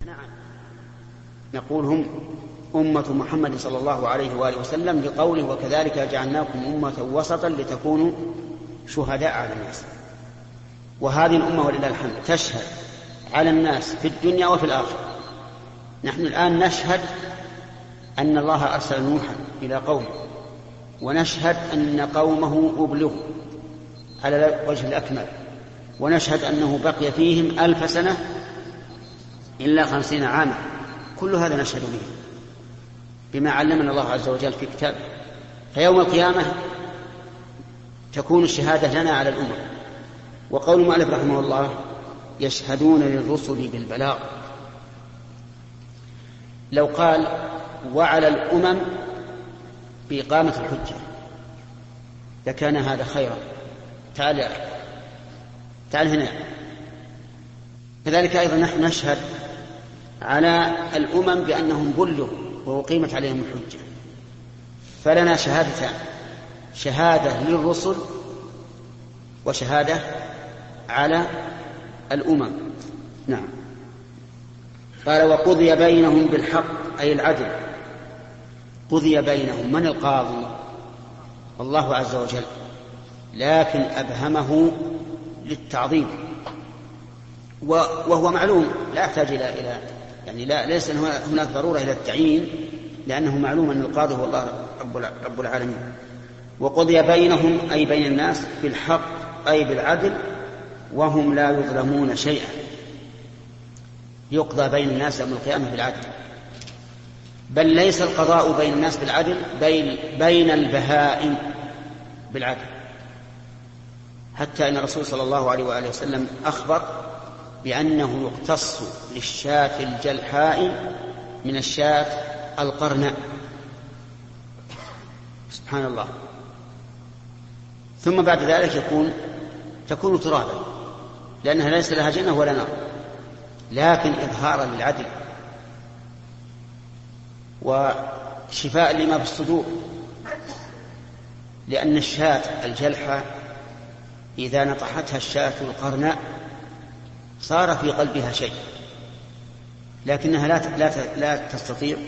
نعم، نقول هم أمة محمد صلى الله عليه وآله وسلم لقوله وكذلك جعلناكم أمة وسطا لتكونوا شهداء على الناس. وهذه الأمة ولله الحمد تشهد على الناس في الدنيا وفي الآخرة. نحن الآن نشهد أن الله أرسل نوحا إلى قومه، ونشهد أن قومه أبلغوا على وجه الأكمل، ونشهد أنه بقي فيهم 1000 سنة إلا 50 عاما. كل هذا نشهد به بما علمنا الله عز وجل في كتابه. فيوم القيامة تكون الشهادة لنا على الأمم. وقول المؤلف رحمه الله يشهدون للرسل بالبلاغ، لو قال وعلى الأمم بإقامة الحجة لكان هذا خيرا. تعال هنا. كذلك أيضا نحن نشهد على الأمم بأنهم بلغوا وأقيمت عليهم الحجة، فلنا شهادتان: شهادة للرسل وشهادة على الأمم. نعم. قال وقضي بينهم بالحق أي العدل. قضي بينهم، من القاضي؟ الله عز وجل، لكن أبهمه للتعظيم، وهو معلوم لا يحتاج إلى يعني ليس هناك ضرورة إلى التعيين، لأنه معلوم أن القاضي هو الله رب العالمين. وقضي بينهم أي بين الناس بالحق أي بالعدل وهم لا يظلمون شيئا. يقضى بين الناس يوم القيامة بالعدل، بل ليس القضاء بين الناس بالعدل، بين البهائم بالعدل. حتى أن الرسول صلى الله عليه وآله وسلم أخبر بأنه يقتص للشاة الجلحاء من الشاة القرناء. سبحان الله. ثم بعد ذلك تكون ترابا، لأنها ليس لها جنة ولا نار، لكن إظهارا للعدل وشفاء لما في الصدور. لأن الشاة الجلحة إذا نطحتها الشاة القرناء صار في قلبها شيء، لكنها لا تستطيع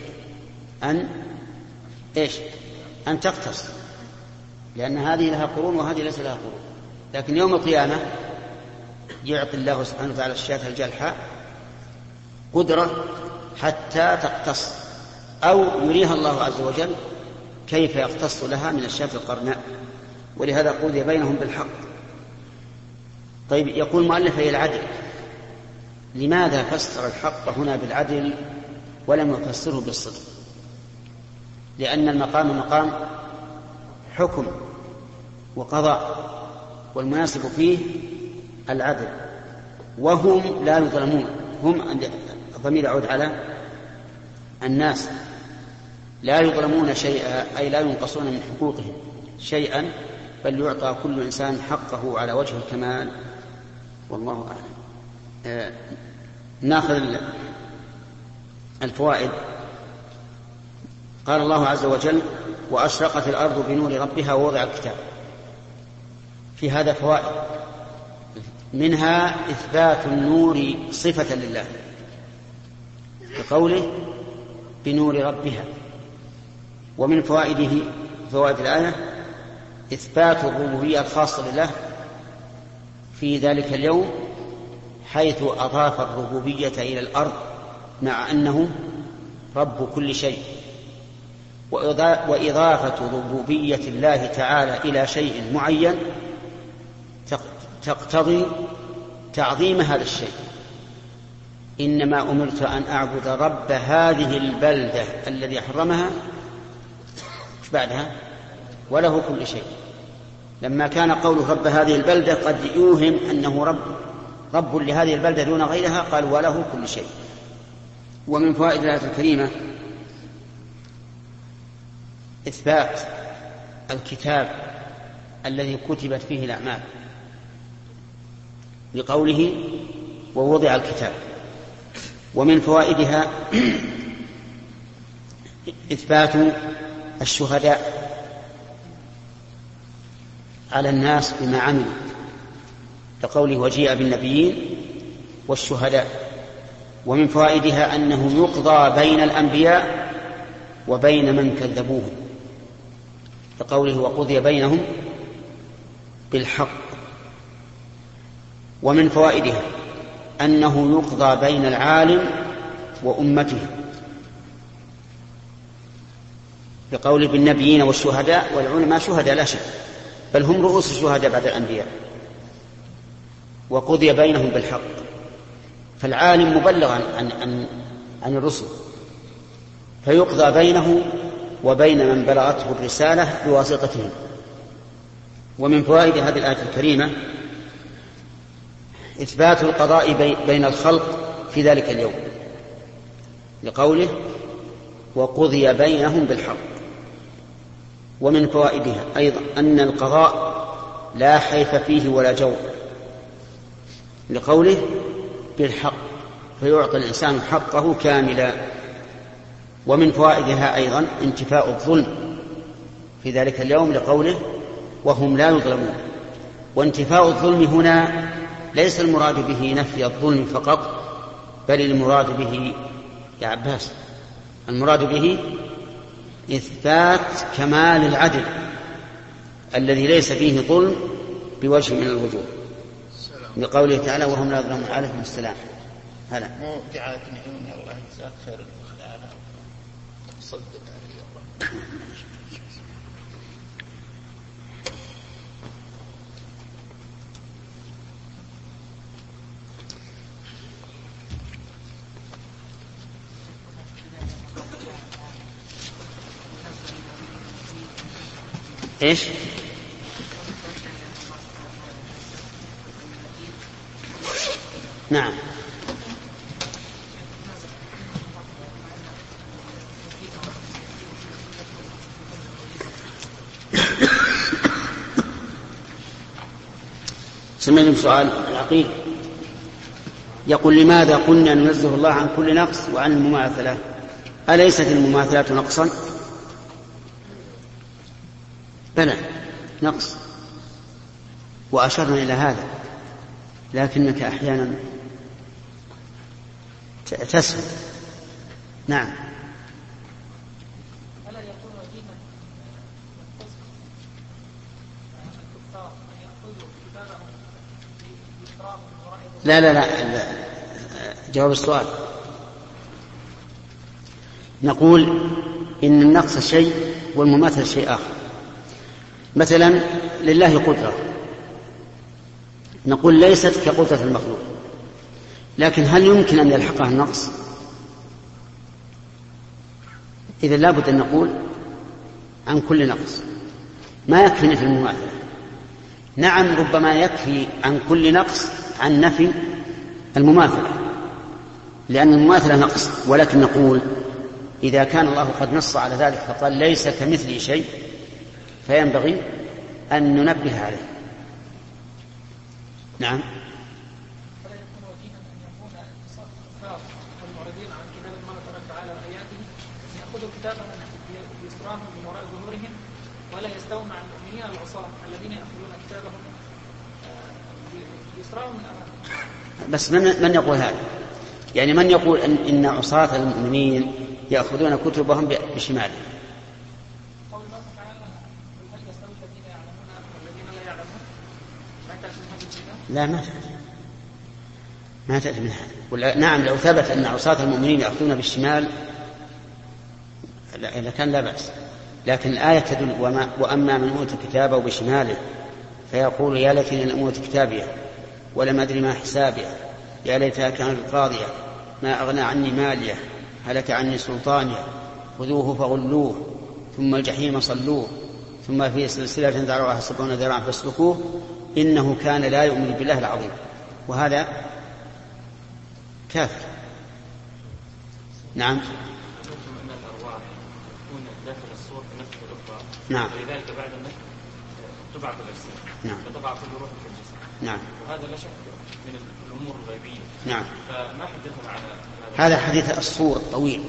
أن تقتص، لأن هذه لها قرون وهذه ليس لها قرون. لكن يوم القيامة يعطي الله سبحانه وتعالى الشاة الجلحة قدرة حتى تقتص، أو يريها الله عز وجل كيف يقتص لها من الشاة القرناء. ولهذا قضي بينهم بالحق. طيب، يقول المؤلف هي العدل. لماذا فسر الحق هنا بالعدل ولم يفسره بالصدق؟ لأن المقام مقام حكم وقضاء، والمناسب فيه العدل. وهم لا يظلمون، هم الضمير يعود على الناس، لا يظلمون شيئا أي لا ينقصون من حقوقهم شيئا، بل يعطى كل إنسان حقه على وجه الكمال. والله أعلم. ناخذ الفوائد. قال الله عز وجل وأشرقت الأرض بنور ربها ووضع الكتاب. في هذا فوائد، منها إثبات النور صفة لله بقوله بنور ربها. ومن فوائد الآية إثبات الربوبية الخاصة لله في ذلك اليوم، حيث أضاف الربوبية إلى الأرض مع أنه رب كل شيء. وإضافة ربوبية الله تعالى إلى شيء معين تقتضي تعظيم هذا الشيء. إنما أمرت أن أعبد رب هذه البلدة الذي حرمها بعدها وله كل شيء. لما كان قوله رب هذه البلدة قد يوهم أنه رب لهذه البلدة دون غيرها، قال وله كل شيء. ومن فوائد الآية الكريمة إثبات الكتاب الذي كتبت فيه الأعمال لقوله ووضع الكتاب. ومن فوائدها إثبات الشهداء على الناس بما عملوا، لقوله وجيء بالنبيين والشهداء. ومن فوائدها أنه يقضى بين الأنبياء وبين من كذبوه، لقوله وقضي بينهم بالحق. ومن فوائدها أنه يقضى بين العالم وأمته، بقوله بالنبيين والشهداء، والعلماء شهداء لا شك، بل هم رؤوس الشهداء بعد الأنبياء. وقضي بينهم بالحق، فالعالم مبلغ عن الرسل، فيقضى بينه وبين من بلغته الرسالة بواسطتهم. ومن فوائد هذه الآية الكريمة إثبات القضاء بين الخلق في ذلك اليوم، لقوله وقضي بينهم بالحق. ومن فوائدها أيضا أن القضاء لا حيف فيه ولا جور، لقوله بالحق، فيعطي الإنسان حقه كاملا. ومن فوائدها أيضا انتفاء الظلم في ذلك اليوم، لقوله وهم لا يظلمون. وانتفاء الظلم هنا ليس المراد به نفي الظلم فقط، بل المراد به يا عباس المراد به إثبات كمال العدل الذي ليس فيه ظلم بوجه من الوجوه، لقوله تعالى وهم لا يظلمون. عليكم السلام. هلا دعاتني يا الله جزاك خير الخلال صدق علي الله. إيش؟ نعم. سمعنا سؤال العقيل يقول لماذا قلنا ننزه الله عن كل نقص وعن المماثلة؟ أليست المماثلات نقصا؟ بلى نقص، وأشرنا إلى هذا، لكنك أحيانا تسهل. نعم. لا جواب السؤال. نقول إن النقص شيء والمماثلة شيء آخر. مثلا لله قدرة، نقول ليست كقدرة المخلوق، لكن هل يمكن أن يلحقها النقص؟ إذا لابد أن نقول عن كل نقص، ما يكفي في المماثلة. نعم ربما يكفي عن كل نقص عن نفي المماثلة، لأن المماثلة نقص، ولكن نقول إذا كان الله قد نص على ذلك فقال ليس كمثله شيء، فينبغي أن ننبه عليه. نعم. فلا يكون وجيها أن يكون اتصال الكفار والمعرضين عن كتاب الله تبارك وتعالى وآياته أن يأخذوا كتابهم بإسراهم من وراء ظهورهم، ولا يستووا مع المؤمنين العصاة الذين يأخذون كتابهم بإسراهم من أمامهم. بس من يقول هذا؟ يعني من يقول إن عصاة المؤمنين يأخذون كتبهم بشمالهم؟ قول الله تعالى هل يستوي الذين يعلمون والذين لا يعلمون؟ ما تأتي من هذه الكتاب؟ لا ما تأتي من هذا. نعم لو ثبت أن عصاة المؤمنين يأخذون بالشمال لكان لا بأس، لكن الآية تدل وأما من أوتي كتابه بشماله فيقول يا ليتني لم أوت كتابيه ولم أدري ما حسابيه يا ليتها كانت قاضية ما أغنى عني ماليه هلك عني سلطانيه خذوه فغلوه ثم الجحيم صلوه ثم في سلسلة ذرعها 70 ذراعا فاسلكوه إنه كان لا يؤمن بالله العظيم. وهذا كافر. نعم. داخل الصور بنفس الأخرى. نعم. ولذلك بعد النفخ تبعث الأجسام. نعم. فتبعث الروح في الجسم. نعم. وهذا لا شك من الأمور الغيبية. نعم. فما حدثنا على هذا حديث الصور الطويل،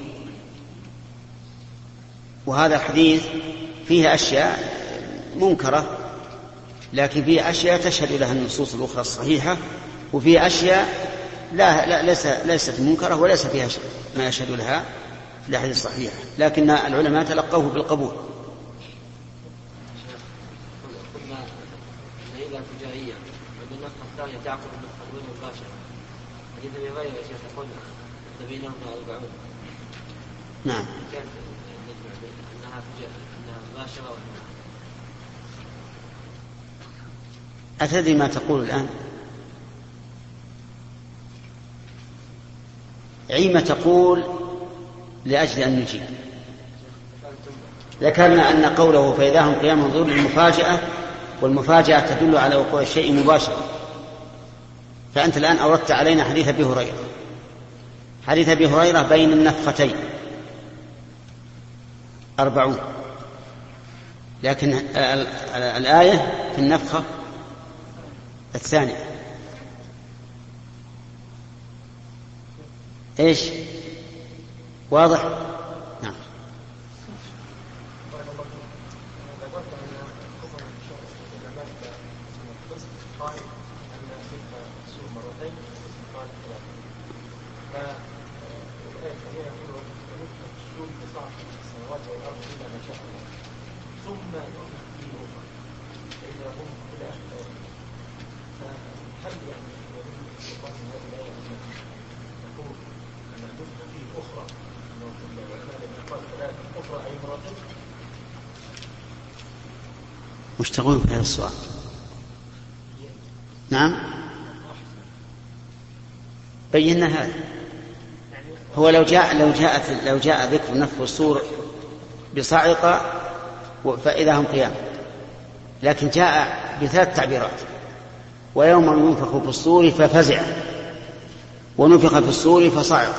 وهذا الحديث فيه أشياء منكرة، لكن فيه أشياء تشهد لها النصوص الأخرى الصحيحة، وفيه أشياء لا ليست منكرة وليس فيها ما يشهد لها في الأحاديث الصحيحة، لكن العلماء تلقوه بالقبول. قلنا إن إذا فجائية وأن النفخة الثانية تعقب النفخة الأولى مباشرة، حديث أبي هريرة يا شيخ يقول بينهما 40. نعم. كيف نجمع أنها مباشرة وأنها أتدري ما تقول الآن؟ عيما تقول لأجل أن نجيب. ذكرنا أن قوله فإذا هم قيام ينظرون للمفاجأة، والمفاجأة تدل على وقوع الشيء مباشرة. فأنت الآن أوردت علينا حديث أبي هريرة. حديث أبي هريرة بين النفختين 40، لكن الآية في النفخة الثانية. إيش؟ واضح؟ نعم. وش تقول في هذا السؤال؟ نعم بينا هذا. هو لو جاء ذكر نفخ الصور بصاعقة فإذا هم قيام، لكن جاء بثلاث تعبيرات: ويوم ينفخ في الصور ففزع، ونفخ في الصور فصعق.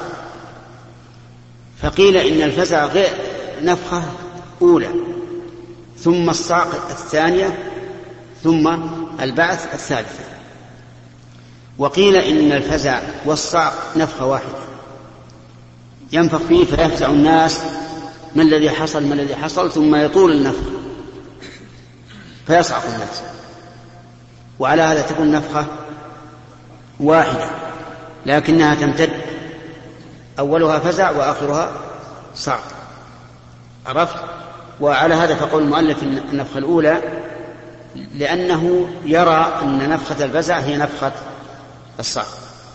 فقيل إن الفزع غير نفخة أولى، ثم الصعق الثانية، ثم البعث الثالثة. وقيل إن الفزع والصعق نفخة واحدة ينفخ فيه فيفزع الناس: ما الذي حصل، ثم يطول النفخ فيصعق الناس. وعلى هذا تكون نفخة واحدة، لكنها تمتد، أولها فزع وآخرها صعق. عرفت؟ وعلى هذا فقول المؤلف النفخة الأولى، لأنه يرى أن نفخة الفزع هي نفخة الصعق.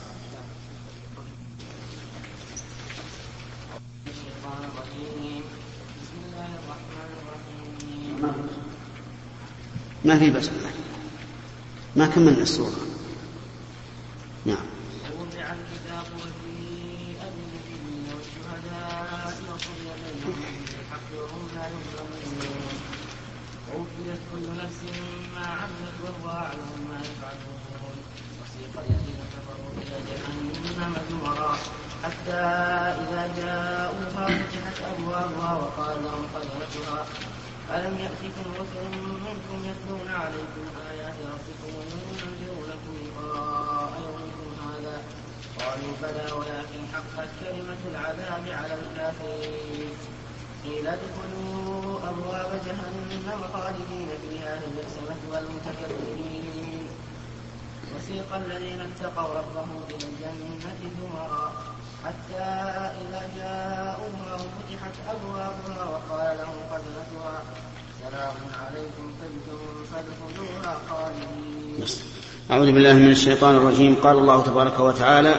ما في بس ما كملنا السورة. نعم. ووضع الكتاب وفيه النبيين والشهداء وقضي بينهم بالحق وهم لا يظلمون. ووفيت كل نفس ما عملت وهو أعلم ما يفعلون. وسيق الذين كفروا إلى جهنم زمرا حتى إذا جاءوها فتحت أبوابها وقال لهم خزنتها: ألم يأتكم رسل منكم يتلون عليكم آيات ربكم وينذرونكم لقاء يومكم هذا؟ قالوا بلى ولكن حقت كلمة العذاب على الكافرين. قيل ادخلوا أبواب جهنم خالدين فيها فبئس مثوى المتكبرين. وسيق الذين اتقوا ربهم إلى الجنة زمرا حتى إذا جاءوها وفتحت أبوابها وقال لهم خزنتها: سلام عليكم طبتم فادخلوها خالدين. أعوذ بالله من الشيطان الرجيم. قال الله تبارك وتعالى: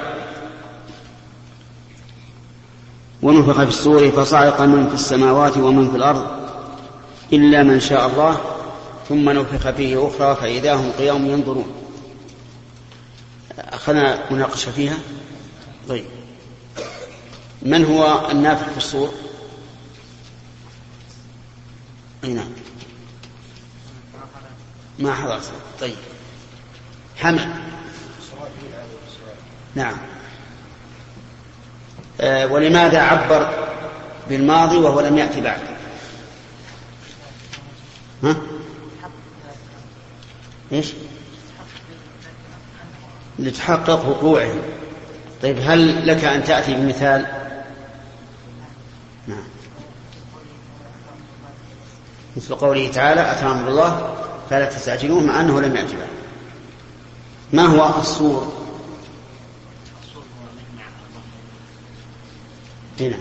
ونفخ في الصور فصعق من في السماوات ومن في الأرض إلا من شاء الله ثم نفخ فيه أخرى فإذا هم قيام ينظرون. أخذنا مناقشة فيها. طيب، من هو النافخ في الصور؟ أي نعم، ما حضرت. طيب، حمد. نعم. ولماذا عبر بالماضي وهو لم يأتي بعد؟ ها؟ إيش؟ لتحقق وقوعه. طيب، هل لك أن تأتي بمثال؟ نعم. مثل قوله تعالى: أتى أمر الله فلا تستعجلوه، مع أنه لم يأتي بعد. ما هو الصور؟ هنا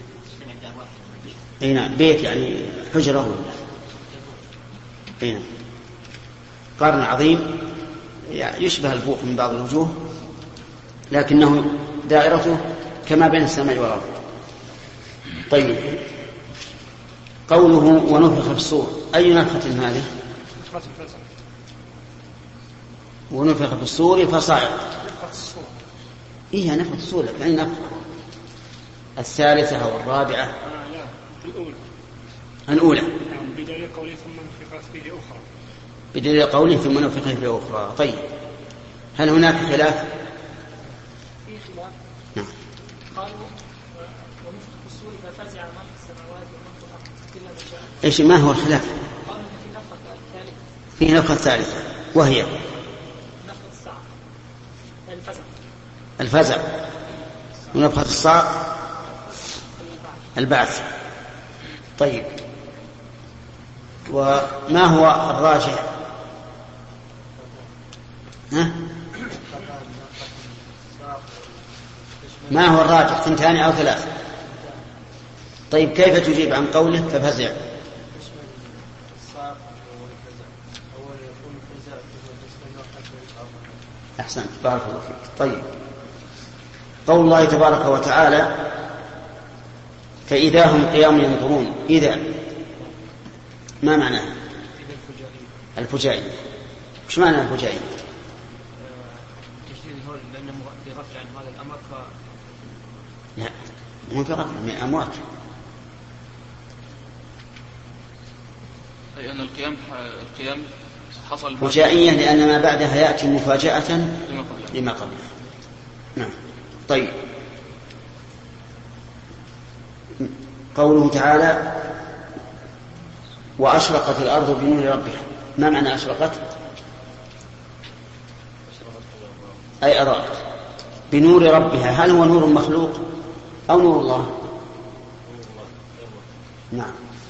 هنا بيت يعني حجرة هنا قرن عظيم يشبه البوق من بعض الوجوه لكنه دائرته كما بين السماء والأرض. طيب قوله ونفخ في الصور أي نفخة هذه؟ ونفخ في الصور فصعق. إيه نفخة الصور يعني نفخة الثالثة أو الرابعة؟ الأولى بدليل قوله ثم نفخت فيه أخرى. بدليل قوله ثم نفخ فيه أخرى. طيب هل هناك خلاف؟ في خلاف. نعم. قالوا ونفخ في الصور ففزع من في السماوات ومن في الأرض إلا من شاء. إيش ما هو الخلاف؟ قالوا في نفخة الثالثة. في نفخة ثالثة وهي نفخة الصعق الفزع. الفزع ونفخة الصعق البعث. طيب وما هو الراجح؟ ما هو الراجح 2 أو 3؟ طيب كيف تجيب عن قوله ففزع؟ أحسنت بارك الله فيك. طيب قول الله تبارك وتعالى فإذا هم قيام ينظرون إذا ما معناه؟ الفجائية. وش معنى الفجائية؟ لا مو في رفع من أموات. أي أن القيام حصل فجائية لأن ما بعدها يأتي مفاجأة لما قبله. نعم. طيب قوله تعالى وأشرقت الأرض بنور ربها ما معنى أشرقت؟ أي أضاءت بنور ربها. هل هو نور مخلوق أو نور الله؟ نعم.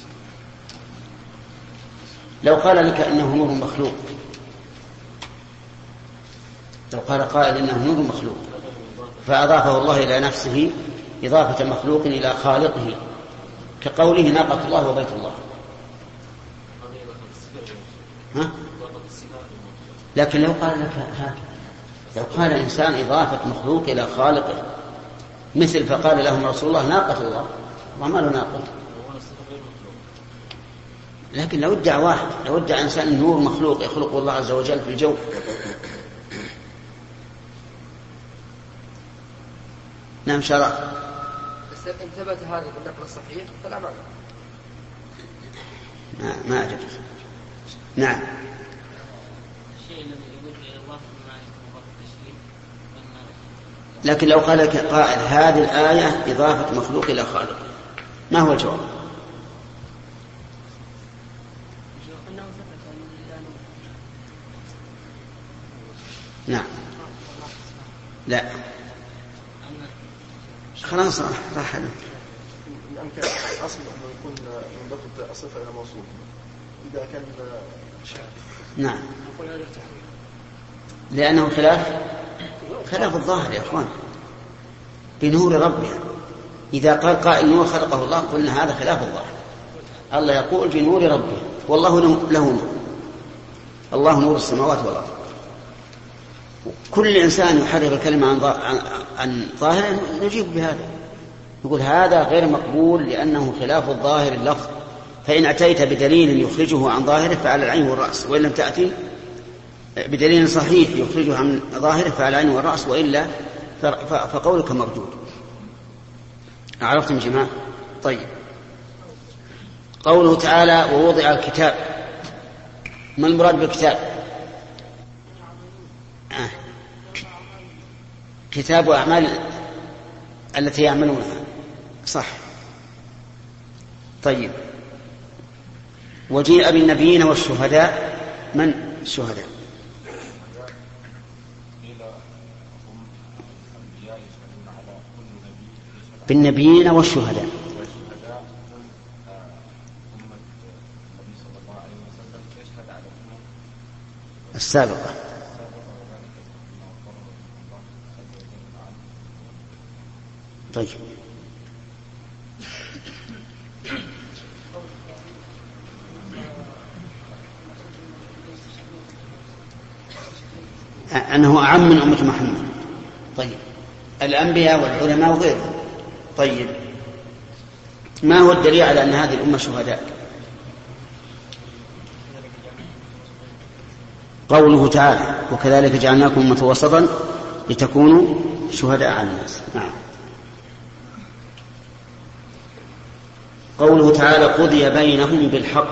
لو قال لك إنه نور مخلوق، لو قال قائل إنه نور مخلوق فأضافه الله إلى نفسه إضافة مخلوق إلى خالقه كقوله ناقة الله وبيت الله. ها؟ لكن لو قال لك لو قال إنسان إضافة مخلوق إلى خالقه مثل فقال لهم رسول الله ناقة الله وما له ناقة. لكن لو ادعى واحد، لو ادعى إنسان النور مخلوق يخلقه الله عز وجل في الجو. نعم شرع. بس إن ثبت هذا بالنقل الصحيح فلا معنى. ما أعجبك. نعم. لكن لو قال لك قائل هذه الآية إضافة مخلوق إلى خالق ما هو الجواب؟ نعم. لا خلاص راح يمكن أصل أنه يكون ينضبط الصفة إلى موصول إذا كان نعم لأنه خلاف الظاهر يا أخوان بنور ربها. إذا قال قائل نور خلقه الله قلنا هذا خلاف الظاهر. الله يقول بنور ربه والله له نور. الله نور السماوات والأرض. كل إنسان يحرر الكلمة عن ظاهره نجيب بهذا نقول هذا غير مقبول لأنه خلاف الظاهر اللفظ. فإن أتيت بدليل يخرجه عن ظاهره فعلى العين والرأس وإن لم تأتي بدليل صحيح يخرجه عن ظاهره فعلى العين والرأس وإلا فقولك مردود. عرفتم جماعة؟ طيب قوله تعالى ووضع الكتاب ما المراد بالكتاب؟ كتاب أعمال التي يعملونها صح. طيب وجيء بالنبيين والشهداء من الشهداء؟ بالنبيين والشهداء السابقة. طيب أنه أعم من أمة محمد. طيب الأنبياء والعلماء وغيرهم. طيب ما هو الدليل على أن هذه الأمة شهداء؟ قوله تعالى وكذلك جعلناكم أمة وسطا لتكونوا شهداء على الناس. نعم. قوله تعالى قضي بينهم بالحق،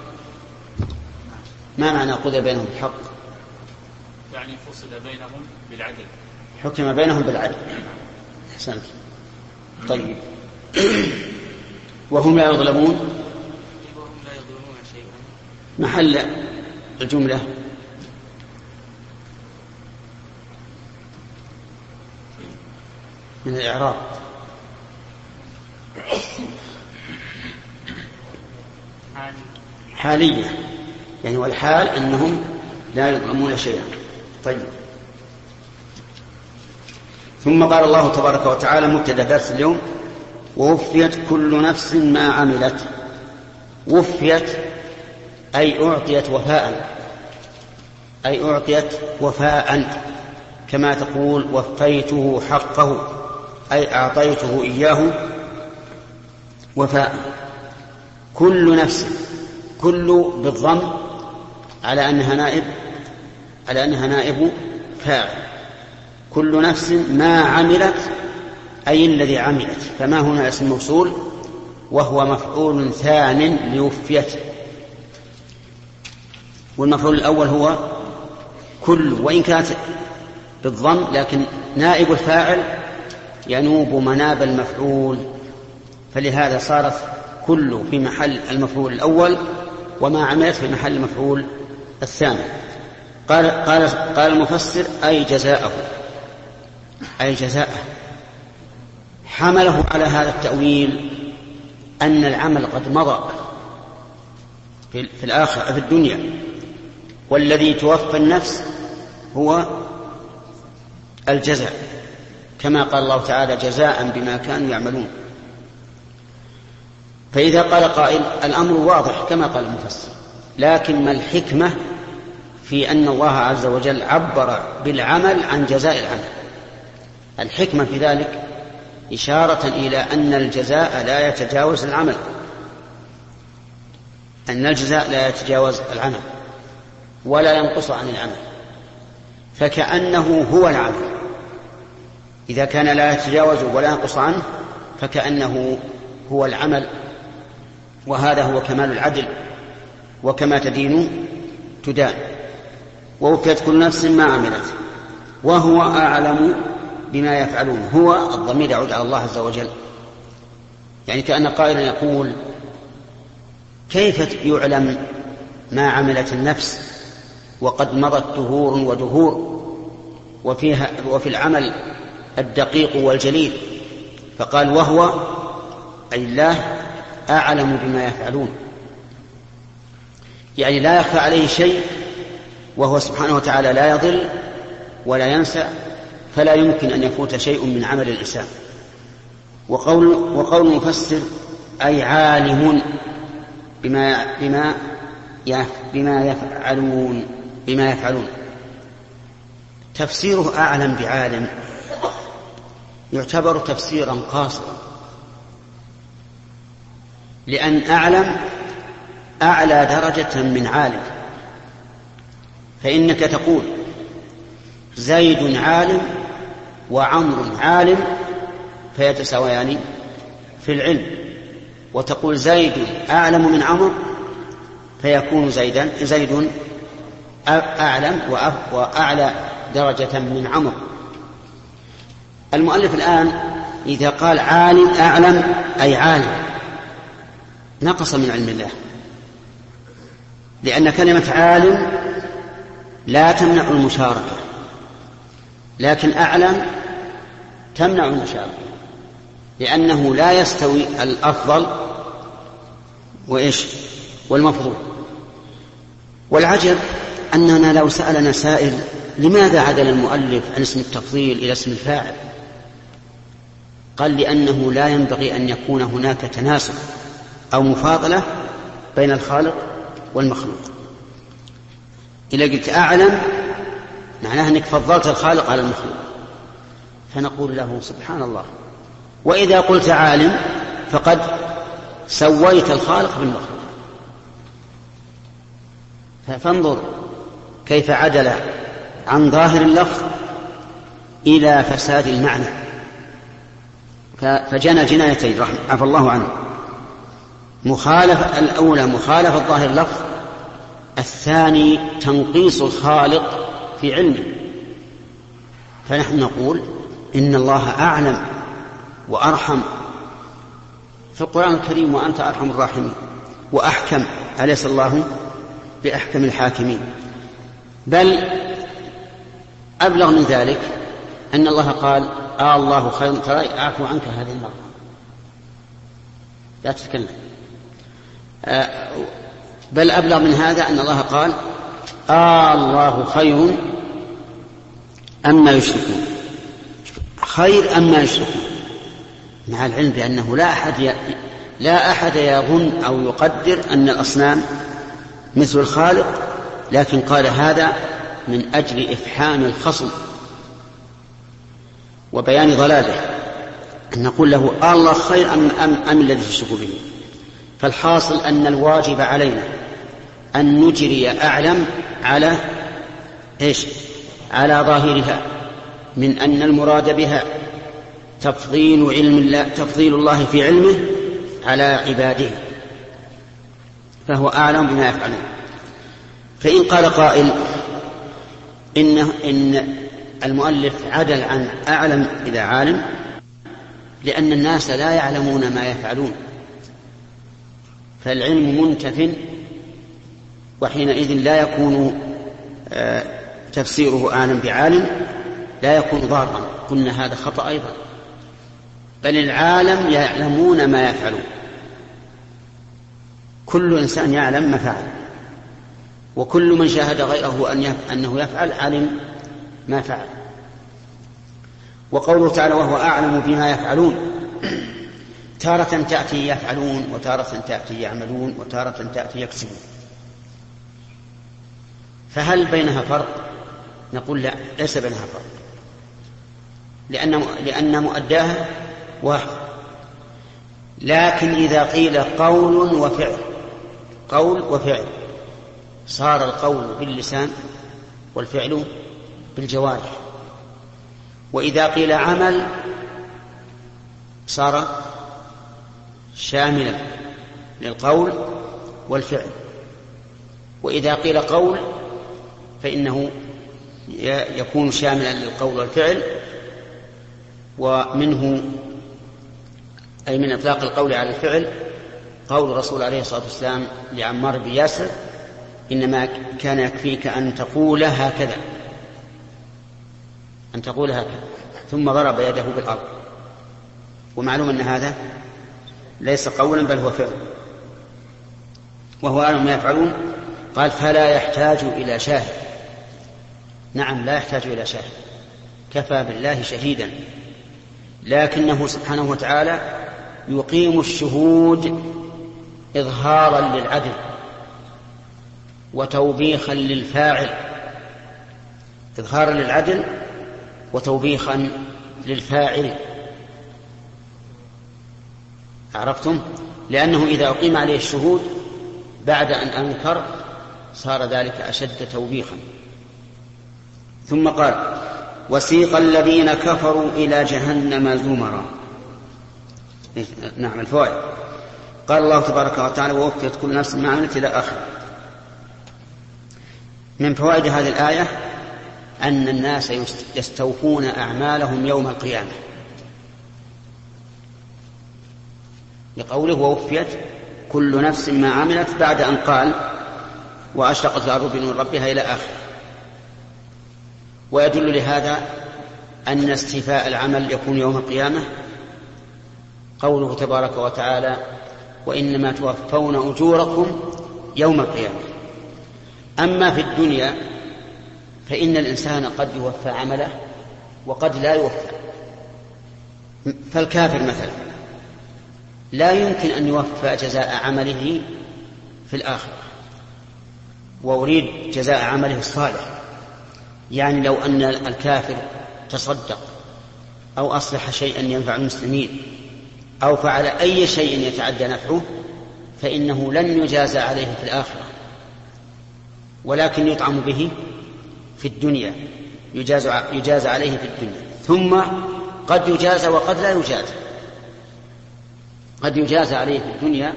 ما معنى قضي بينهم بالحق؟ يعني فصل بينهم بالعدل، حكم بينهم بالعدل. أحسنت. طيب وهم لا يظلمون، وهم لا يظلمون شيئا، محل الجملة من الإعراب حالية، يعني والحال أنهم لا يظلمون شيئا. طيب ثم قال الله تبارك وتعالى مبتدأ درس اليوم ووفيت كل نفس ما عملت. وفيت أي أعطيت وفاء، أي أعطيت وفاء، كما تقول وفيته حقه أي أعطيته إياه وفاء. كل نفس، كل بالضم على أنها نائب فاعل. كل نفس ما عملت أي الذي عملت، فما هنا اسم موصول وهو مفعول ثان لوفيت، والمفعول الأول هو كل، وإن كانت بالضم لكن نائب الفاعل ينوب مناب المفعول، فلهذا صارت كل في محل المفعول الأول وما عملت في محل المفعول الثاني. قال المفسر أي جزاءه، أي جزاءه. حمله على هذا التأويل أن العمل قد مضى في الآخرة في الدنيا، والذي توفى النفس هو الجزاء، كما قال الله تعالى جزاء بما كانوا يعملون. فإذا قال قائل الأمر واضح كما قال المفسر، لكن ما الحكمة في أن الله عز وجل عبر بالعمل عن جزاء العمل؟ الحكمة في ذلك إشارة إلى أن الجزاء لا يتجاوز العمل، أن الجزاء لا يتجاوز العمل ولا ينقص عن العمل، فكأنه هو العمل. إذا كان لا يتجاوز ولا ينقص عنه فكأنه هو العمل، وهذا هو كمال العدل، وكما تدين تدان. ووفيت كل نفس ما عملت وهو أعلم بما يفعلون. هو الضمير يعود على الله عز وجل، يعني كأن قائلا يقول كيف يعلم ما عملت النفس وقد مضت دهور ودهور وفي العمل الدقيق والجليل؟ فقال وهو أي الله أعلم بما يفعلون، يعني لا يخفى عليه شيء، وهو سبحانه وتعالى لا يضل ولا ينسى، فلا يمكن أن يفوت شيء من عمل الإنسان. وقول المفسر أي عالم بما يفعلون. تفسيره أعلم بعالم يعتبر تفسيرا قاصرا، لأن أعلم أعلى درجة من عالم. فإنك تقول زيد عالم وعمر عالم فيتساويان في العلم، وتقول زيد أعلم من عمر فيكون زيد أعلم وأعلى درجة من عمر. المؤلف الآن إذا قال عالم أعلم أي عالم نقص من علم الله، لأن كلمة عالم لا تمنع المشاركة، لكن أعلم تمنع المشاركة، لأنه لا يستوي الأفضل والمفضول. والعجب أننا لو سألنا سائل لماذا عدل المؤلف عن اسم التفضيل إلى اسم الفاعل؟ قال لأنه لا ينبغي أن يكون هناك تناسب أو مفاضلة بين الخالق والمخلوق. إذا قلت أعلم معناها أنك فضلت الخالق على المخلوق. فنقول له سبحان الله، وإذا قلت عالم فقد سويت الخالق بالمخلوق. فانظر كيف عدل عن ظاهر اللفظ إلى فساد المعنى، فجنى جنايتين عفى الله عنه. الأولى مخالفة ظاهر اللفظ، الثاني تنقيص الخالق في علمه. فنحن نقول إن الله أعلم وأرحم في القرآن الكريم، وأنت أرحم الراحمين، وأحكم، أليس الله بأحكم الحاكمين؟ بل أبلغ من ذلك أن الله قال الله خير، ترى أعفو عنك هذه المرة، لا تتكلم. بل أبلغ من هذا أن الله قال الله خير أما يشركون، خير أما يشركون، مع العلم بأنه لا أحد يظن أو يقدر أن الأصنام مثل الخالق، لكن قال هذا من أجل إفحام الخصم وبيان ضلاله، أن نقول له الله خير أم الذي تشرك به. فالحاصل أن الواجب علينا أن نجري أعلم على إيش؟ على ظاهرها، من أن المراد بها تفضيل الله في علمه على عباده، فهو أعلم بما يفعلون. فإن قال قائل إن المؤلف عدل عن أعلم إلى عالم لأن الناس لا يعلمون ما يفعلون، فالعلم منتف، وحينئذ لا يكون تفسيره أعلم بعالم لا يكون ضارا. قلنا هذا خطأ أيضا، بل العالم يعلمون ما يفعلون، كل إنسان يعلم ما فعل، وكل من شاهد غيره أنه يفعل علم ما فعل. وقوله تعالى وهو أعلم بما يفعلون، تارة تأتي يفعلون، وتارة تأتي يعملون، وتارة تأتي يكسبون، فهل بينها فرق؟ نقول لا، ليس بينها فرق، لأن مؤداها واحد. لكن إذا قيل قول وفعل صار القول باللسان والفعل بالجوارح، وإذا قيل عمل صار شاملا للقول والفعل، وإذا قيل قول فإنه يكون شاملا للقول والفعل، ومنه أي من إطلاق القول على الفعل قول الرسول عليه الصلاة والسلام لعمار بن ياسر إنما كان يكفيك أن تقول هكذا، ثم ضرب يده بالأرض. ومعلوم أن هذا ليس قولا بل هو فعل. وهو أعلم ما يفعلون، قال فلا يحتاج إلى شاهد. نعم، لا يحتاج إلى شاهد، كفى بالله شهيدا، لكنه سبحانه وتعالى يقيم الشهود إظهارا للعدل وتوبيخا للفاعل، إظهارا للعدل وتوبيخا للفاعل. عرفتم؟ لأنه إذا أقيم عليه الشهود بعد أن أنكر صار ذلك أشد توبيخا. ثم قال وسيق الذين كفروا إلى جهنم زمرا. نعم، الفوائد. قال الله تبارك وتعالى ووفيت كل نفس ما عملت إلى آخره. من فوائد هذه الآية أن الناس يستوفون أعمالهم يوم القيامة، لقوله ووفيت كل نفس ما عملت، بعد أن قال وأشرقت الأرض بنور ربها إلى آخره. ويدل لهذا أن استيفاء العمل يكون يوم القيامة قوله تبارك وتعالى وإنما توفون أجوركم يوم القيامة. أما في الدنيا فإن الإنسان قد يوفى عمله وقد لا يوفى. فالكافر مثلا لا يمكن أن يوفى جزاء عمله في الآخرة، وأريد جزاء عمله الصالح، يعني لو أن الكافر تصدق أو أصلح شيئا ينفع المسلمين أو فعل أي شيء يتعدى نفعه فإنه لن يجازى عليه في الآخرة، ولكن يطعم به في الدنيا، يجازى عليه في الدنيا، ثم قد يجازى وقد لا يجازى، قد يجازى عليه في الدنيا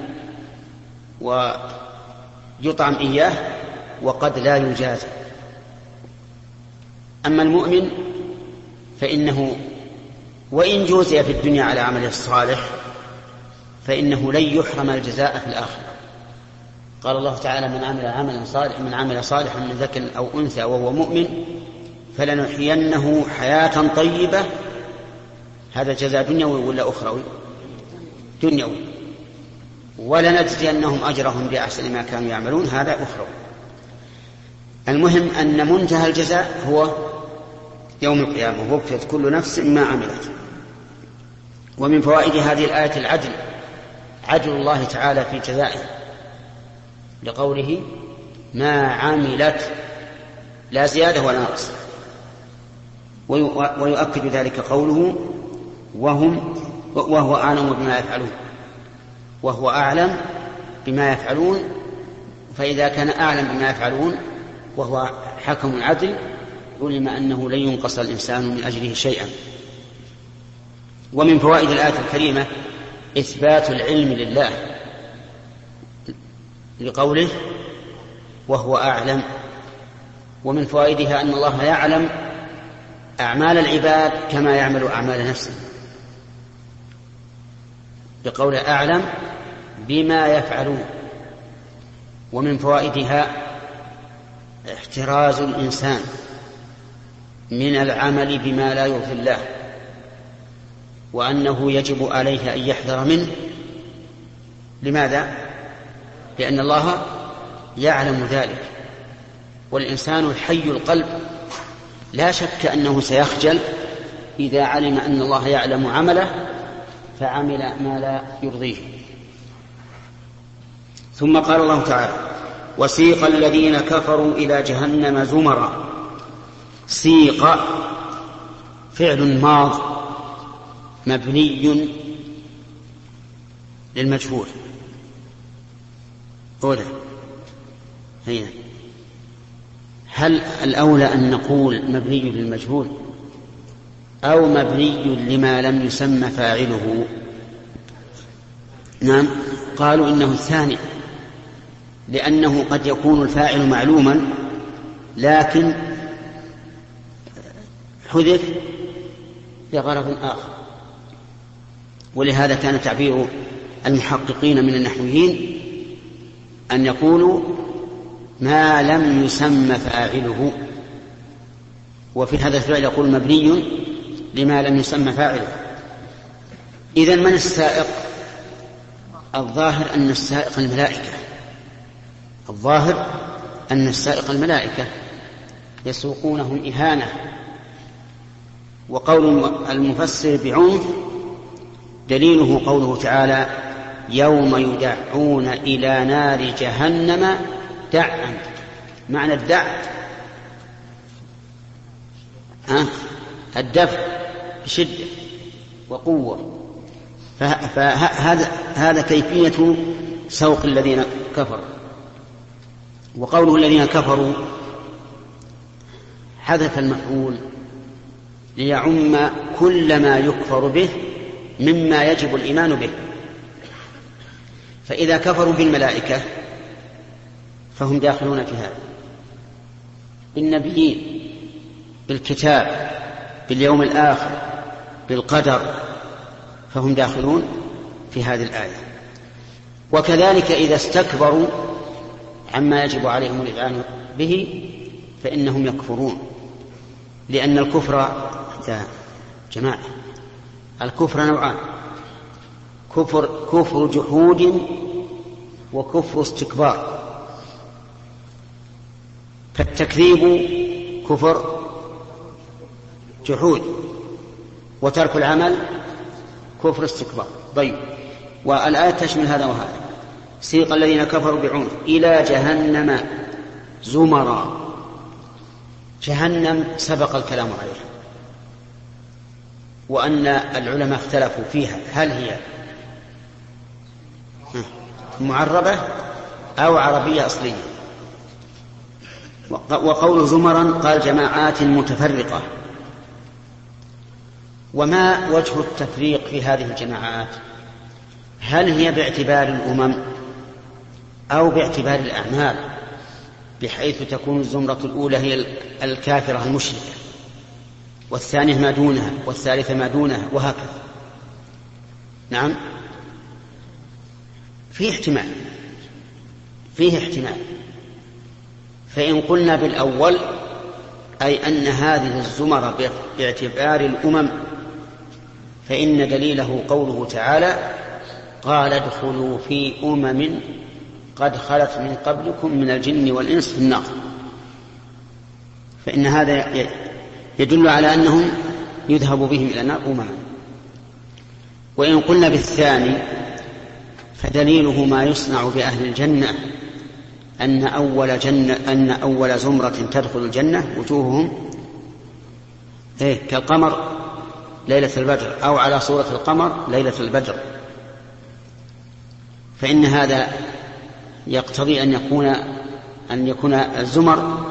ويطعم إياه وقد لا يجازى. أما المؤمن فإنه وإن جوزي في الدنيا على عمله الصالح فإنه لن يحرم الجزاء في الآخرة. قال الله تعالى: من عمل صالحا من ذكر أو أنثى وهو مؤمن فلنحيينه حياة طيبة. هذا جزاء دنيوي ولا أخروي؟ دنيوي. ولنجزينهم أجرهم بأحسن ما كانوا يعملون، هذا أخروي. المهم أن منتهى الجزاء هو يوم القيامة، ووفيت كل نفس ما عملت. ومن فوائد هذه الآية العدل، عدل الله تعالى في جزائه، لقوله: ما عملت، لا زيادة ولا نقص. ويؤكد ذلك قوله: وهو أعلم بما يفعلون، وهو أعلم بما يفعلون. فإذا كان أعلم بما يفعلون وهو حكم عدل علم أنه لن ينقص الإنسان من أجله شيئا. ومن فوائد الآية الكريمة إثبات العلم لله، لقوله: وهو أعلم. ومن فوائدها أن الله يعلم أعمال العباد كما يعمل أعمال نفسه، بقوله: أعلم بما يفعلون. ومن فوائدها احتراز الإنسان من العمل بما لا يرضي الله، وأنه يجب عليه أن يحذر منه. لماذا؟ لأن الله يعلم ذلك، والإنسان الحي القلب لا شك أنه سيخجل إذا علم أن الله يعلم عمله فعمل ما لا يرضيه. ثم قال الله تعالى: وسيق الذين كفروا إلى جهنم زمرا. سيق فعل ماض مبني للمجهول. هل الأولى أن نقول مبني للمجهول أو مبني لما لم يسمى فاعله؟ نعم، قالوا إنه الثاني، لأنه قد يكون الفاعل معلوما لكن حذف لغرض آخر. ولهذا كان تعبير المحققين من النحويين أن يقولوا ما لم يسمى فاعله، وفي هذا الفعل يقول مبني لما لم يسمى فاعله. إذن من السائق؟ الظاهر أن السائق الملائكة، الظاهر أن السائق الملائكة يسوقونهم إهانة. وقول المفسر بعنف دليله قوله تعالى: يوم يدعون إلى نار جهنم دعا. معنى الدع الدفع بشدة وقوة، فهذا كيفية سوق الذين كفروا. وقوله الذين كفروا حذف المفعول ليعم كل ما يكفر به مما يجب الإيمان به. فإذا كفروا بالملائكة فهم داخلون في هذا، بالنبيين، بالكتاب، باليوم الآخر، بالقدر، فهم داخلون في هذه الآية. وكذلك إذا استكبروا عما يجب عليهم الإذعان به فإنهم يكفرون، لأن الكفر جماعة الكفر نوعان: كفر جحود وكفر استكبار. فالتكذيب كفر جحود، وترك العمل كفر استكبار. طيب، والآية تشمل هذا وهذا. سيق الذين كفروا بعنف إلى جهنم زمرا. جهنم سبق الكلام عليها، وأن العلماء اختلفوا فيها هل هي معربة أو عربية أصلية. وقول زمرا قال جماعات متفرقة. وما وجه التفريق في هذه الجماعات؟ هل هي باعتبار الأمم أو باعتبار الأعمال، بحيث تكون الزمرة الأولى هي الكافرة المشركة، والثانية ما دونها، والثالثة ما دونها، وهكذا. نعم، فيه احتمال. فإن قلنا بالأول أي أن هذه الزمرة باعتبار الأمم، فإن دليله قوله تعالى قال ادخلوا في أمم قد خلت من قبلكم من الجن والإنس في النار، فإن هذا يدل على أنهم يذهب بهم إلى النار أمما. وإن قلنا بالثاني فدليله ما يصنع بأهل الجنة، أن أول زمرة تدخل الجنة وجوههم كالقمر ليلة البدر، أو على صورة القمر ليلة البدر. فإن هذا يقتضي أن يكون الزمر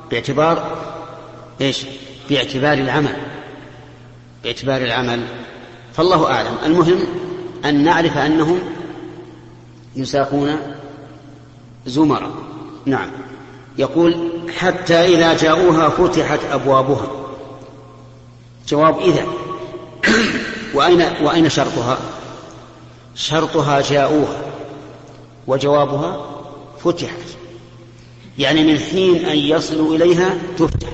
باعتبار العمل. فالله أعلم. المهم أن نعرف أنهم يساقون زمرا. نعم. يقول حتى إذا جاءوها فتحت أبوابها. جواب إذا. وأين شرطها؟ شرطها جاءوها، وجوابها فتحت، يعني من حين أن يصلوا إليها تفتح.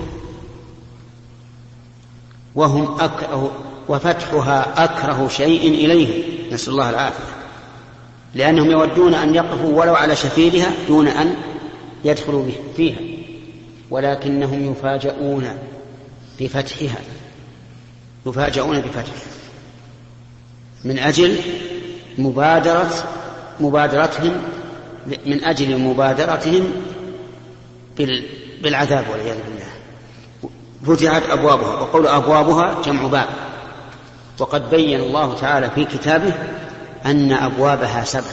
وفتحها أكره شيء إليه، نسأل الله العافية، لأنهم يودون أن يقفوا ولو على شفيرها دون أن يدخلوا فيها، ولكنهم يفاجؤون بفتحها من أجل مبادرتهم بالعذاب والعياذ بالله. فتحت أبوابها. وقول أبوابها جمع باب، وقد بين الله تعالى في كتابه أن أبوابها 7،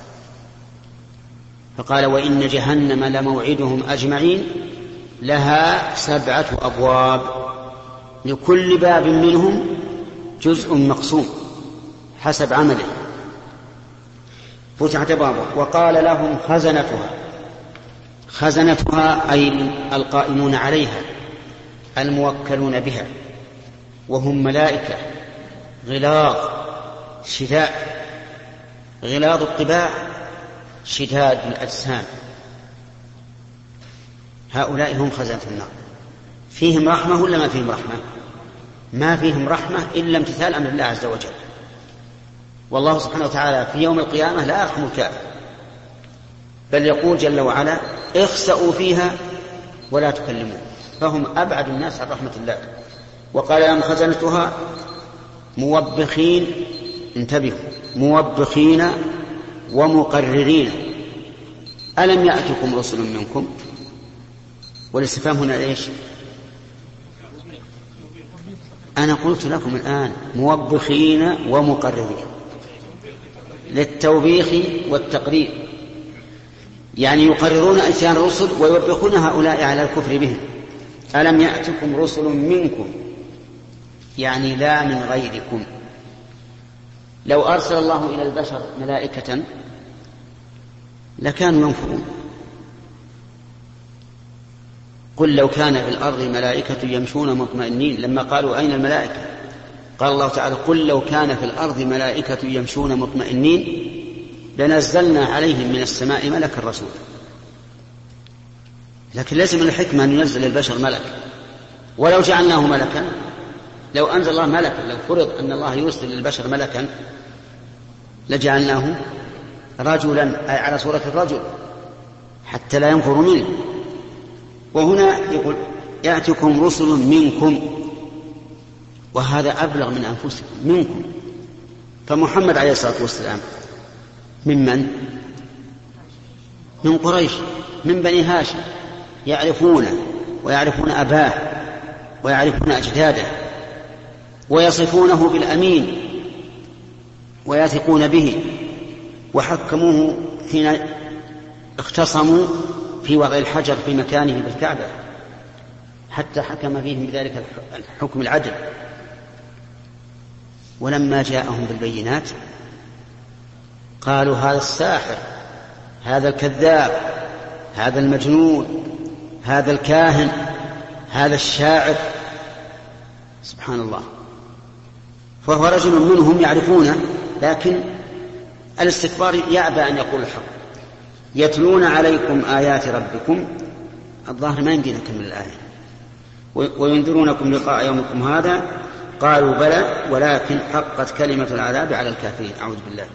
فقال وإن جهنم لموعدهم أجمعين لها 7 أبواب لكل باب منهم جزء مقسوم حسب عمله. فتحت أبوابها. وقال لهم خزنتها أي القائمون عليها الموكلون بها، وهم ملائكة غلاظ شداد، غلاظ الطباع شداد الأجسام. هؤلاء هم خزنة النار. فيهم رحمة ولا ما فيهم رحمة؟ ما فيهم رحمة إلا امتثال أمر الله عز وجل. والله سبحانه وتعالى في يوم القيامة لا يرحم الكافر، بل يقول جل وعلا اخسأوا فيها ولا تكلمون، فهم أبعد الناس عن رحمة الله. وقال لهم خزنتها موبخين، انتبهوا، موبخين ومقررين ألم يأتكم رسل منكم؟ والاستفهام هنا إيش؟ أنا قلت لكم الآن موبخين ومقررين للتوبيخ والتقرير، يعني يقررون إتيان الرسل ويوبخون هؤلاء على الكفر بهم. ألم يأتكم رسل منكم، يعني لا من غيركم. لو أرسل الله إلى البشر ملائكة لكانوا ينفرون. قل لو كان في الأرض ملائكة يمشون مطمئنين، لما قالوا أين الملائكة قال الله تعالى قل لو كان في الأرض ملائكة يمشون مطمئنين لنزلنا عليهم من السماء ملكا رسولا. لكن لازم الحكمة أن ينزل البشر ملك. ولو جعلناه ملكا، لو أنزل الله ملكا، لو فرض أن الله يرسل للبشر ملكا لجعلناه رجلا، أي على صورة الرجل حتى لا ينفروا منه. وهنا يقول يأتكم رسل منكم، وهذا أبلغ من أنفسكم، منكم. فمحمد عليه الصلاة والسلام ممن؟ من قريش، من بني هاشم، يعرفونه ويعرفون أباه ويعرفون أجداده ويصفونه بالأمين ويثقون به، وحكموه حين اختصموا في وضع الحجر في مكانه بالكعبة حتى حكم فيهم بذلك الحكم العدل. ولما جاءهم بالبينات قالوا هذا الساحر، هذا الكذاب، هذا المجنون، هذا الكاهن، هذا الشاعر. سبحان الله. فهو رجل منهم يعرفونه، لكن الاستكبار يأبى أن يقول الحق. يتلون عليكم آيات ربكم، الظاهر ما يمكن نكمل الآية، وينذرونكم لقاء يومكم هذا، قالوا بلى ولكن حقت كلمة العذاب على الكافرين. أعوذ بالله.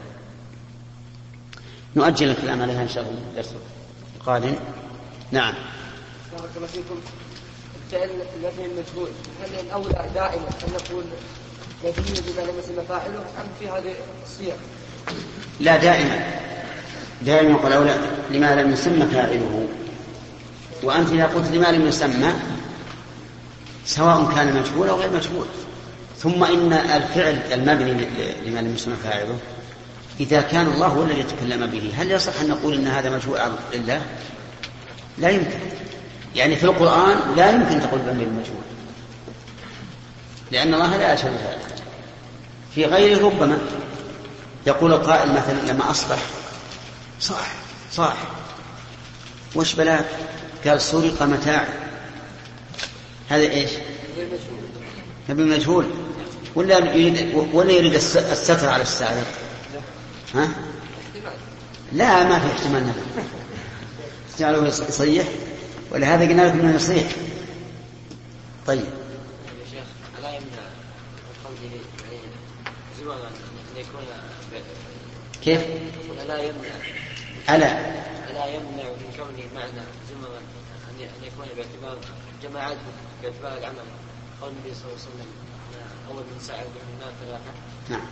نؤجل الكلام عليها إن شاء الله الدرس القادم. نعم. بارك الله فيكم. الفعل المبني المجهول هل الأولى دائما أن نقول مبني بما لم يسمى فاعله أم في هذه الصيغ؟ لا، دائما يقول أولى لما لم يسمى فاعله. وأنت إذا قلت لما لم يسمى سواء كان مجهول أو غير مجهول. ثم إن الفعل المبني لما لم يسمى فاعله إذا كان الله هو الذي يتكلم به، هل يصح أن نقول إن هذا مجهول لله؟ لا يمكن. يعني في القرآن لا يمكن تقول بأمر المجهول، لأن الله لا يشهد هذا. في غيره ربما يقول القائل مثلا لما أصبح صاح وش بلاك؟ قال سرق متاع. هذا إيش؟ نبي مجهول ولا يريد الستر على السارق؟ ها؟ لا، ما في احتمال نبي استعلوا يصيح، ولهذا قلنا لكم انه يصيح. طيب يا شيخ، ألا يمنع قوله يعني زمرا أن يكون كيف؟ ألا يمنع من كونه معنى زمرا أن يكون باعتبار جماعات باعتبار العمل قول النبي صلى الله عليه وسلم أول من سعى من النار ثلاثة. نعم.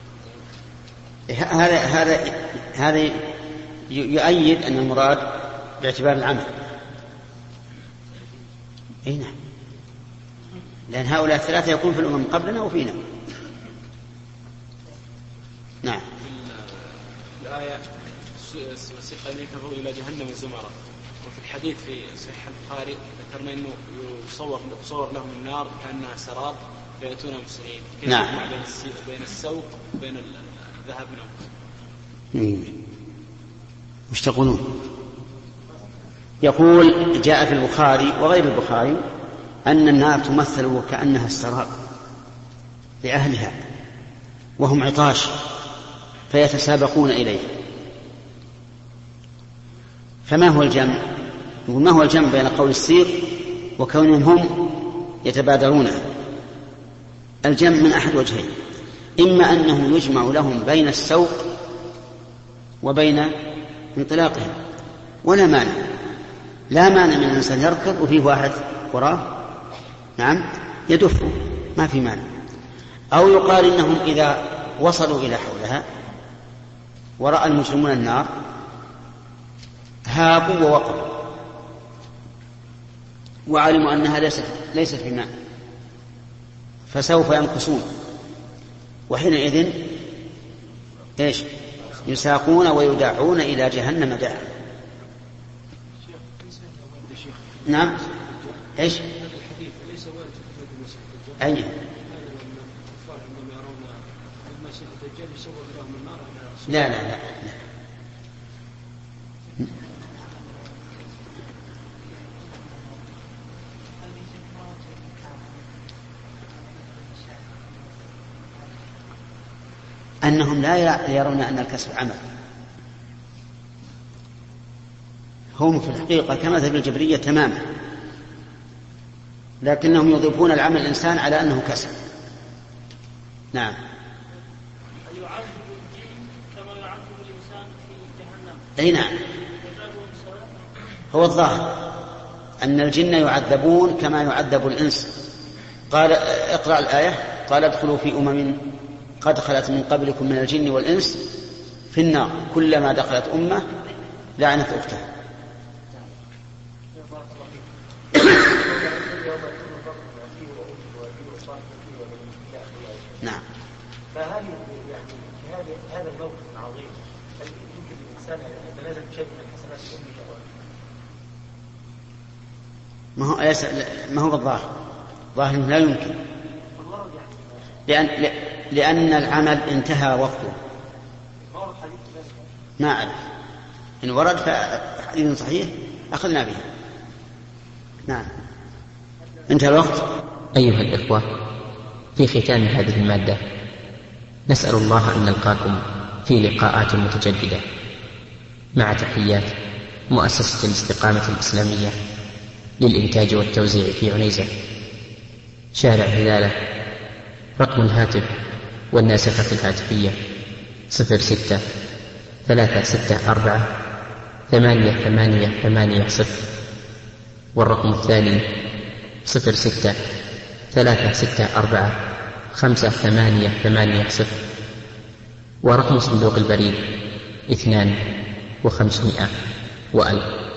هذا يؤيد أن المراد باعتبار العمل. أي نعم، لأن هؤلاء الثلاثة يكون في الأمم قبلنا وفينا. نعم. الآية وسيق الذين كفروا إلى جهنم زمرا، وفي الحديث في صحيح البخاري ذكرنا أنه يصور لهم النار كأنها سراب فيأتون مسرعين. نعم. بين السوق وبين الذهب منهم. وش تقولون؟ يقول جاء في البخاري وغير البخاري أن النار تمثل وكأنها السراب لأهلها وهم عطاش فيتسابقون إليه. فما هو الجمع؟ ما هو الجمع بين قول السيق وكونهم هم يتبادرونه؟ الجمع من أحد وجهين: إما أنه يجمع لهم بين السوق وبين انطلاقهم، ولا مانع، لا مانع من الإنسان يركض وفيه واحد وراه نعم يدفه، ما في مانع. أو يقال إنهم إذا وصلوا إلى حولها ورأى المجرمون النار هابوا ووقفوا وعلموا أنها ليست في ماء فسوف ينقصون، وحينئذ إيش؟ يساقون ويدعون إلى جهنم دعا. نعم. إيش؟ أين؟ لا. أنهم لا يرون أن الكسب عمل، هم في الحقيقة كمذهب الجبرية تماما، لكنهم يضيفون العمل الإنسان على أنه كسب. نعم. يعذب الجن كما يعذب الإنسان في جهنم. أي نعم. هو الظاهر أن الجن يعذبون كما يعذب الإنس. قال اقرأ الآية: قال ادخلوا في أمم قد خلت من قبلكم من الجن والإنس في النار كلما دخلت أمة لعنت أختها. فهل يعني في هذا الموقف العظيم هل يمكن الإنسان أن يتنازل بشيء من حسنات أمه؟ ما هو بالظاهر، ظاهر لا يمكن، لأن العمل انتهى وقته. ما أعرف إن ورد فحديث صحيح أخذنا به. نعم، انتهى الوقت. أيها الإخوة، في ختام هذه المادة نسأل الله أن نلقاكم في لقاءات متجددة، مع تحيات مؤسسة الاستقامة الإسلامية للإنتاج والتوزيع في عنيزة، شارع هلالة. رقم الهاتف والناسخة الهاتفية 06-364-8880، والرقم الثاني 06-364-5880، ورقم صندوق البريد 2500 و1000.